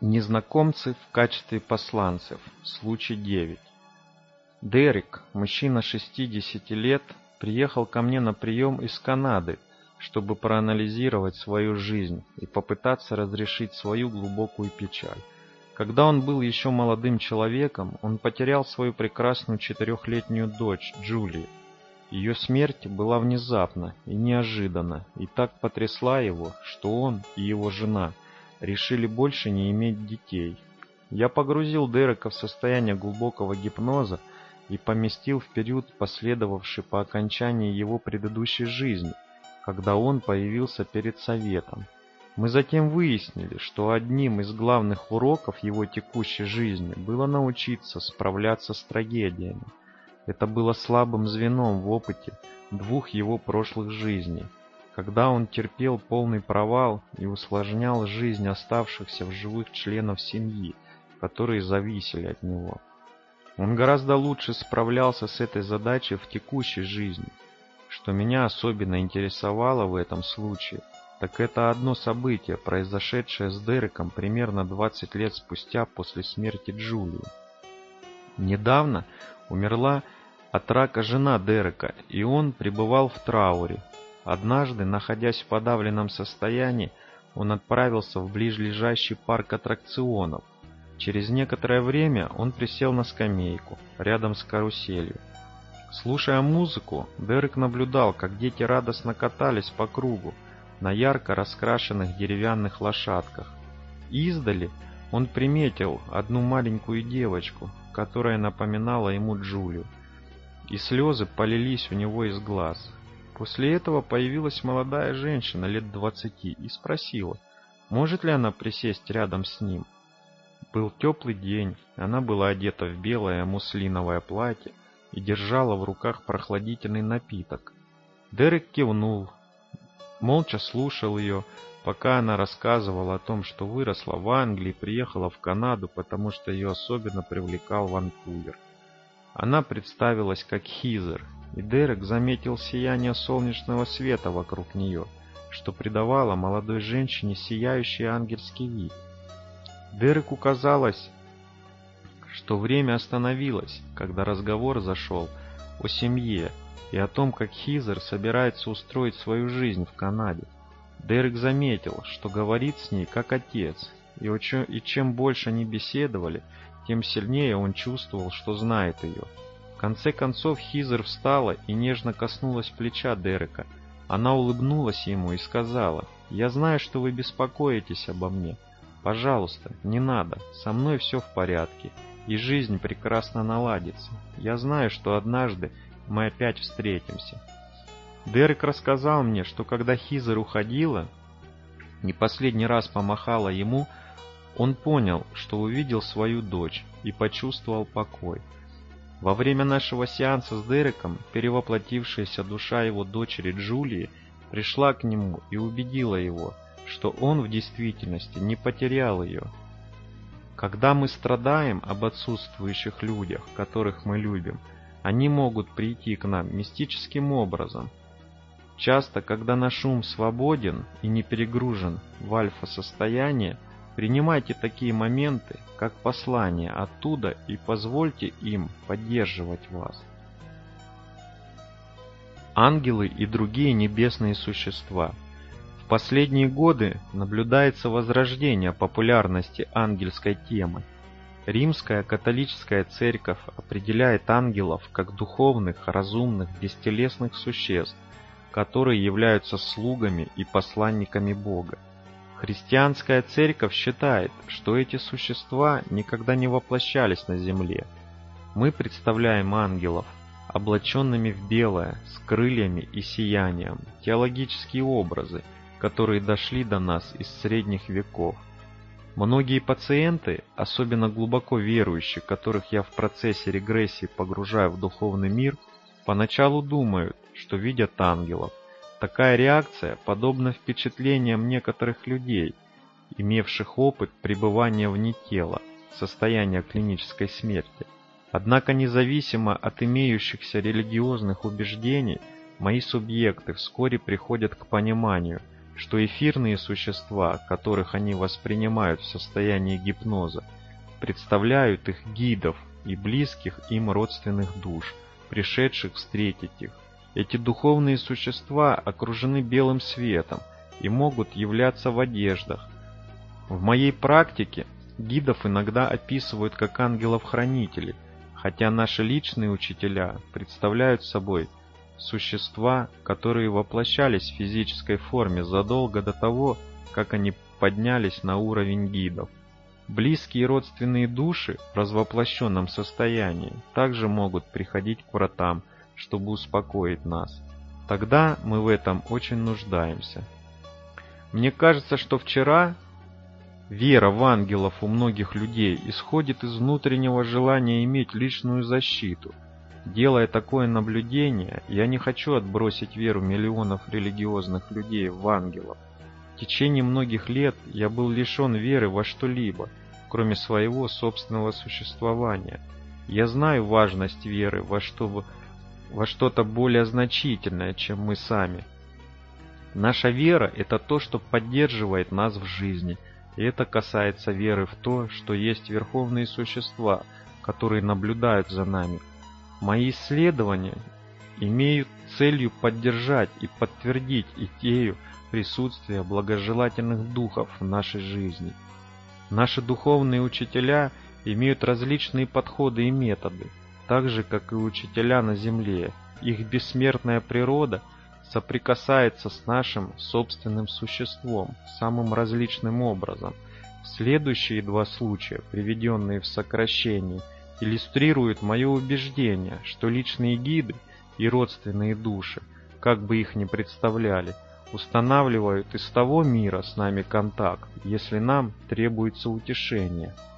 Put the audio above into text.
Незнакомцы в качестве посланцев. Случай 9. Дерек, мужчина 60 лет, приехал ко мне на прием из Канады, чтобы проанализировать свою жизнь и попытаться разрешить свою глубокую печаль. Когда он был еще молодым человеком, он потерял свою прекрасную 4-летнюю дочь Джулию. Ее смерть была внезапна и неожиданна, и так потрясла его, что он и его жена решили больше не иметь детей. Я погрузил Дерека в состояние глубокого гипноза и поместил в период, последовавший по окончании его предыдущей жизни, когда он появился перед советом. Мы затем выяснили, что одним из главных уроков его текущей жизни было научиться справляться с трагедиями. Это было слабым звеном в опыте двух его прошлых жизней, когда он терпел полный провал и усложнял жизнь оставшихся в живых членов семьи, которые зависели от него. Он гораздо лучше справлялся с этой задачей в текущей жизни. Что меня особенно интересовало в этом случае, так это одно событие, произошедшее с Дереком примерно 20 лет спустя после смерти Джулии. Недавно умерла от рака жена Дерека, и он пребывал в трауре. Однажды, находясь в подавленном состоянии, он отправился в близлежащий парк аттракционов. Через некоторое время он присел на скамейку, рядом с каруселью. Слушая музыку, Дерек наблюдал, как дети радостно катались по кругу на ярко раскрашенных деревянных лошадках. Издали он приметил одну маленькую девочку, которая напоминала ему Джулию, и слезы полились у него из глаз. После этого появилась молодая женщина лет 20 и спросила, может ли она присесть рядом с ним. Был теплый день, она была одета в белое муслиновое платье и держала в руках прохладительный напиток. Дерек кивнул, молча слушал ее, пока она рассказывала о том, что выросла в Англии и приехала в Канаду, потому что ее особенно привлекал Ванкувер. Она представилась как Хизер, и Дерек заметил сияние солнечного света вокруг нее, что придавало молодой женщине сияющий ангельский вид. Дереку казалось, что время остановилось, когда разговор зашел о семье и о том, как Хизер собирается устроить свою жизнь в Канаде. Дерек заметил, что говорит с ней как отец, и чем больше они беседовали, тем сильнее он чувствовал, что знает ее. В конце концов Хизер встала и нежно коснулась плеча Дерека. Она улыбнулась ему и сказала, «Я знаю, что вы беспокоитесь обо мне. Пожалуйста, не надо, со мной все в порядке, и жизнь прекрасно наладится. Я знаю, что однажды мы опять встретимся». Дерек рассказал мне, что когда Хизер уходила, не последний раз помахала ему, он понял, что увидел свою дочь и почувствовал покой. Во время нашего сеанса с Дереком перевоплотившаяся душа его дочери Джулии пришла к нему и убедила его, что он в действительности не потерял ее. Когда мы страдаем об отсутствующих людях, которых мы любим, они могут прийти к нам мистическим образом. Часто, когда наш ум свободен и не перегружен в альфа-состояние, принимайте такие моменты, как послание оттуда, и позвольте им поддерживать вас. Ангелы и другие небесные существа. В последние годы наблюдается возрождение популярности ангельской темы. Римская католическая церковь определяет ангелов как духовных, разумных, бестелесных существ, которые являются слугами и посланниками Бога. Христианская церковь считает, что эти существа никогда не воплощались на земле. Мы представляем ангелов, облаченными в белое, с крыльями и сиянием, теологические образы, которые дошли до нас из средних веков. Многие пациенты, особенно глубоко верующие, которых я в процессе регрессии погружаю в духовный мир, поначалу думают, что видят ангелов. Такая реакция подобна впечатлениям некоторых людей, имевших опыт пребывания вне тела, состояния клинической смерти. Однако независимо от имеющихся религиозных убеждений, мои субъекты вскоре приходят к пониманию, что эфирные существа, которых они воспринимают в состоянии гипноза, представляют их гидов и близких им родственных душ, пришедших встретить их. Эти духовные существа окружены белым светом и могут являться в одеждах. В моей практике гидов иногда описывают как ангелов-хранителей, хотя наши личные учителя представляют собой существа, которые воплощались в физической форме задолго до того, как они поднялись на уровень гидов. Близкие родственные души в развоплощенном состоянии также могут приходить к вратам, чтобы успокоить нас. Тогда мы в этом очень нуждаемся. Мне кажется, что вчера вера в ангелов у многих людей исходит из внутреннего желания иметь личную защиту. Делая такое наблюдение, я не хочу отбросить веру миллионов религиозных людей в ангелов. В течение многих лет я был лишен веры во что-либо, кроме своего собственного существования. Я знаю важность веры во что-то более значительное, чем мы сами. Наша вера – это то, что поддерживает нас в жизни, и это касается веры в то, что есть верховные существа, которые наблюдают за нами. Мои исследования имеют целью поддержать и подтвердить идею присутствия благожелательных духов в нашей жизни. Наши духовные учителя имеют различные подходы и методы, так же, как и учителя на Земле. Их бессмертная природа соприкасается с нашим собственным существом самым различным образом. Следующие два случая, приведенные в сокращении, иллюстрируют мое убеждение, что личные гиды и родственные души, как бы их ни представляли, устанавливают из того мира с нами контакт, если нам требуется утешение.